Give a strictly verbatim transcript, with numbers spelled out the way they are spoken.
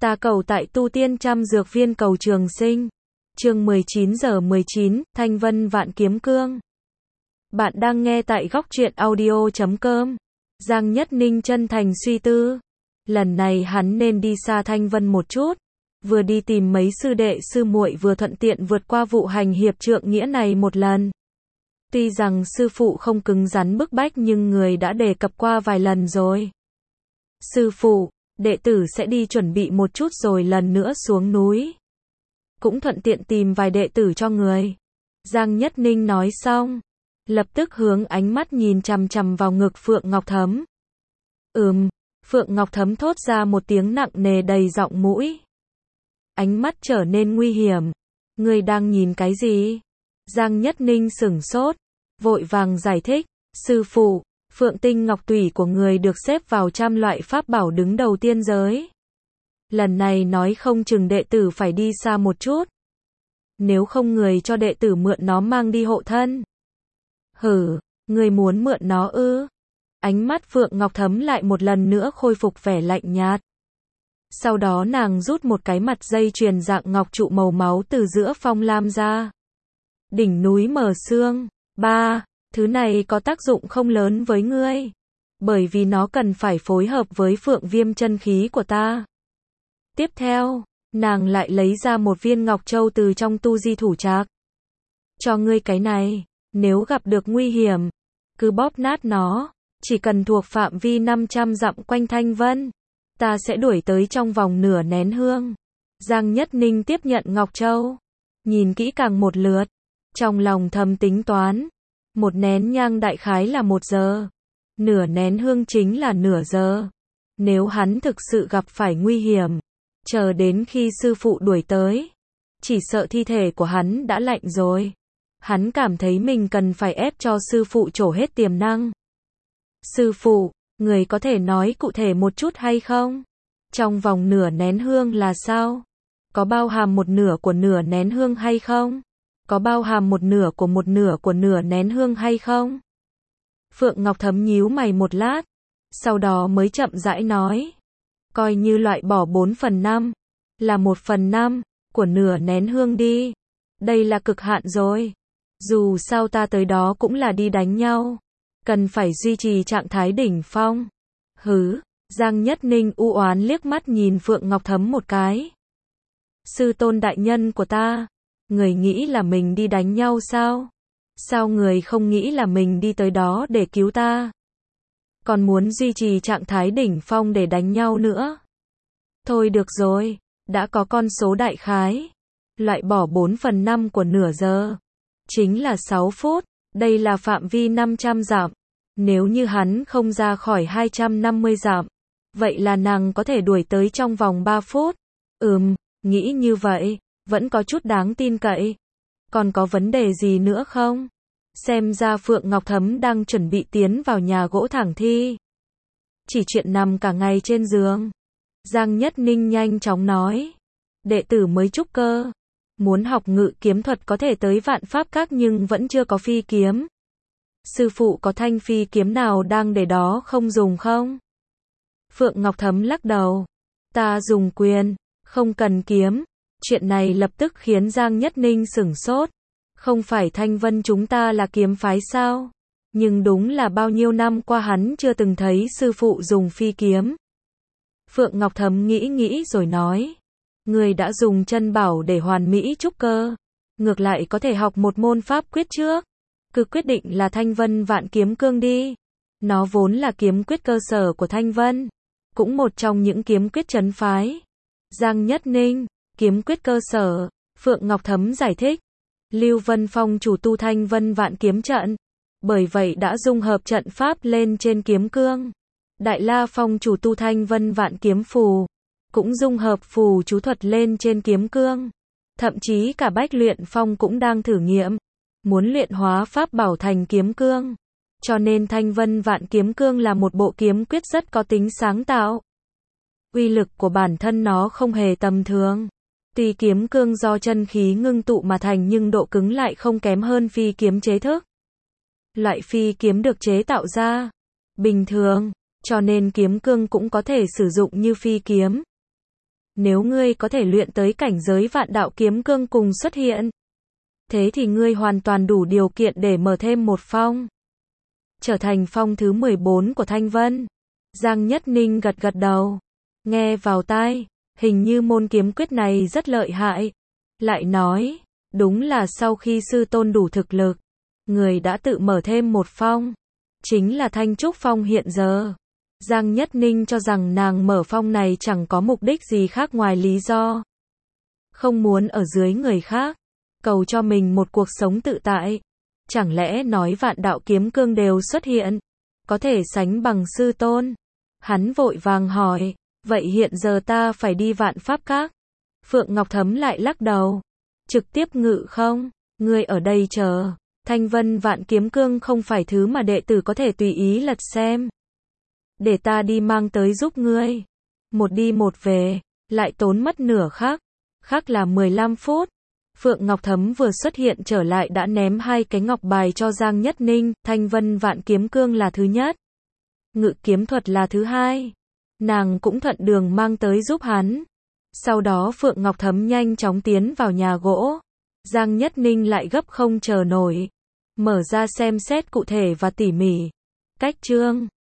Ta cầu tại tu tiên trăm dược viên cầu trường sinh. Chương mười chín giờ mười chín, Thanh Vân Vạn Kiếm Cương. Bạn đang nghe tại góc truyện audio chấm com. Giang Nhất Ninh chân thành suy tư. Lần này hắn nên đi xa Thanh Vân một chút. Vừa đi tìm mấy sư đệ sư muội vừa thuận tiện vượt qua vụ hành hiệp trượng nghĩa này một lần. Tuy rằng sư phụ không cứng rắn bức bách nhưng người đã đề cập qua vài lần rồi. Sư phụ, đệ tử sẽ đi chuẩn bị một chút rồi lần nữa xuống núi. Cũng thuận tiện tìm vài đệ tử cho người. Giang Nhất Ninh nói xong, lập tức hướng ánh mắt nhìn chằm chằm vào ngực Phượng Ngọc Thấm. Ừm, Phượng Ngọc Thấm thốt ra một tiếng nặng nề đầy giọng mũi. Ánh mắt trở nên nguy hiểm. Ngươi đang nhìn cái gì? Giang Nhất Ninh sửng sốt, vội vàng giải thích. Sư phụ, Phượng Tinh Ngọc Tủy của người được xếp vào trăm loại pháp bảo đứng đầu tiên giới. Lần này nói không chừng đệ tử phải đi xa một chút. Nếu không người cho đệ tử mượn nó mang đi hộ thân. Hử, người muốn mượn nó ư? Ánh mắt Phượng Ngọc Thấm lại một lần nữa khôi phục vẻ lạnh nhạt. Sau đó nàng rút một cái mặt dây chuyền dạng ngọc trụ màu máu từ giữa phong lam ra. Đỉnh núi mở sương. Ba, thứ này có tác dụng không lớn với ngươi. Bởi vì nó cần phải phối hợp với phượng viêm chân khí của ta. Tiếp theo, nàng lại lấy ra một viên ngọc châu từ trong tu di thủ trạc. Cho ngươi cái này, nếu gặp được nguy hiểm, cứ bóp nát nó, chỉ cần thuộc phạm vi năm trăm dặm quanh Thanh Vân, ta sẽ đuổi tới trong vòng nửa nén hương. Giang Nhất Ninh tiếp nhận ngọc châu, nhìn kỹ càng một lượt, trong lòng thầm tính toán, một nén nhang đại khái là một giờ, nửa nén hương chính là nửa giờ. Nếu hắn thực sự gặp phải nguy hiểm, chờ đến khi sư phụ đuổi tới, chỉ sợ thi thể của hắn đã lạnh rồi. Hắn cảm thấy mình cần phải ép cho sư phụ trổ hết tiềm năng. Sư phụ, người có thể nói cụ thể một chút hay không? Trong vòng nửa nén hương là sao? Có bao hàm một nửa của nửa nén hương hay không? Có bao hàm một nửa của một nửa của nửa nén hương hay không? Phượng Ngọc Thấm nhíu mày một lát, sau đó mới chậm rãi nói. Coi như loại bỏ bốn phần năm, là một phần năm, của nửa nén hương đi. Đây là cực hạn rồi. Dù sao ta tới đó cũng là đi đánh nhau. Cần phải duy trì trạng thái đỉnh phong. Hứ, Giang Nhất Ninh u oán liếc mắt nhìn Phượng Ngọc Thấm một cái. Sư tôn đại nhân của ta, người nghĩ là mình đi đánh nhau sao? Sao người không nghĩ là mình đi tới đó để cứu ta? Còn muốn duy trì trạng thái đỉnh phong để đánh nhau nữa? Thôi được rồi, đã có con số đại khái. Loại bỏ bốn phần năm của nửa giờ. Chính là sáu phút, đây là phạm vi năm trăm dặm. Nếu như hắn không ra khỏi hai trăm năm mươi dặm, vậy là nàng có thể đuổi tới trong vòng ba phút. Ừm, nghĩ như vậy, vẫn có chút đáng tin cậy. Còn có vấn đề gì nữa không? Xem ra Phượng Ngọc Thấm đang chuẩn bị tiến vào nhà gỗ thẳng thi. Chỉ chuyện nằm cả ngày trên giường. Giang Nhất Ninh nhanh chóng nói. Đệ tử mới trúc cơ. Muốn học ngự kiếm thuật có thể tới vạn pháp các nhưng vẫn chưa có phi kiếm. Sư phụ có thanh phi kiếm nào đang để đó không dùng không? Phượng Ngọc Thấm lắc đầu. Ta dùng quyền, không cần kiếm. Chuyện này lập tức khiến Giang Nhất Ninh sửng sốt. Không phải Thanh Vân chúng ta là kiếm phái sao? Nhưng đúng là bao nhiêu năm qua hắn chưa từng thấy sư phụ dùng phi kiếm. Phượng Ngọc Thấm nghĩ nghĩ rồi nói. Người đã dùng chân bảo để hoàn mỹ trúc cơ. Ngược lại có thể học một môn pháp quyết trước. Cứ quyết định là Thanh Vân Vạn Kiếm Cương đi. Nó vốn là kiếm quyết cơ sở của Thanh Vân. Cũng một trong những kiếm quyết trấn phái. Giang Nhất Ninh, kiếm quyết cơ sở. Phượng Ngọc Thấm giải thích. Lưu Vân Phong chủ tu Thanh Vân Vạn Kiếm Trận. Bởi vậy đã dung hợp trận pháp lên trên kiếm cương. Đại La Phong chủ tu Thanh Vân Vạn Kiếm Phù. Cũng dung hợp phù chú thuật lên trên kiếm cương. Thậm chí cả Bách Luyện Phong cũng đang thử nghiệm. Muốn luyện hóa pháp bảo thành kiếm cương. Cho nên Thanh Vân Vạn Kiếm Cương là một bộ kiếm quyết rất có tính sáng tạo. Uy lực của bản thân nó không hề tầm thường. Tuy kiếm cương do chân khí ngưng tụ mà thành nhưng độ cứng lại không kém hơn phi kiếm chế thức. Loại phi kiếm được chế tạo ra bình thường, cho nên kiếm cương cũng có thể sử dụng như phi kiếm. Nếu ngươi có thể luyện tới cảnh giới vạn đạo kiếm cương cùng xuất hiện, thế thì ngươi hoàn toàn đủ điều kiện để mở thêm một phong. Trở thành phong thứ mười bốn của Thanh Vân. Giang Nhất Ninh gật gật đầu. Nghe vào tai, hình như môn kiếm quyết này rất lợi hại. Lại nói, đúng là sau khi sư tôn đủ thực lực, người đã tự mở thêm một phong. Chính là Thanh Trúc Phong hiện giờ. Giang Nhất Ninh cho rằng nàng mở phong này chẳng có mục đích gì khác ngoài lý do không muốn ở dưới người khác, cầu cho mình một cuộc sống tự tại. Chẳng lẽ nói vạn đạo kiếm cương đều xuất hiện, có thể sánh bằng sư tôn? Hắn vội vàng hỏi, vậy hiện giờ ta phải đi Vạn Pháp Các? Phượng Ngọc Thấm lại lắc đầu, trực tiếp ngự không, ngươi ở đây chờ. Thanh Vân Vạn Kiếm Cương không phải thứ mà đệ tử có thể tùy ý lật xem. Để ta đi mang tới giúp ngươi. Một đi một về, lại tốn mất nửa khắc, khắc là mười lăm phút. Phượng Ngọc Thấm vừa xuất hiện trở lại đã ném hai cái ngọc bài cho Giang Nhất Ninh, Thanh Vân Vạn Kiếm Cương là thứ nhất, ngự kiếm thuật là thứ hai. Nàng cũng thuận đường mang tới giúp hắn. Sau đó Phượng Ngọc Thấm nhanh chóng tiến vào nhà gỗ. Giang Nhất Ninh lại gấp không chờ nổi, mở ra xem xét cụ thể và tỉ mỉ. Cách chương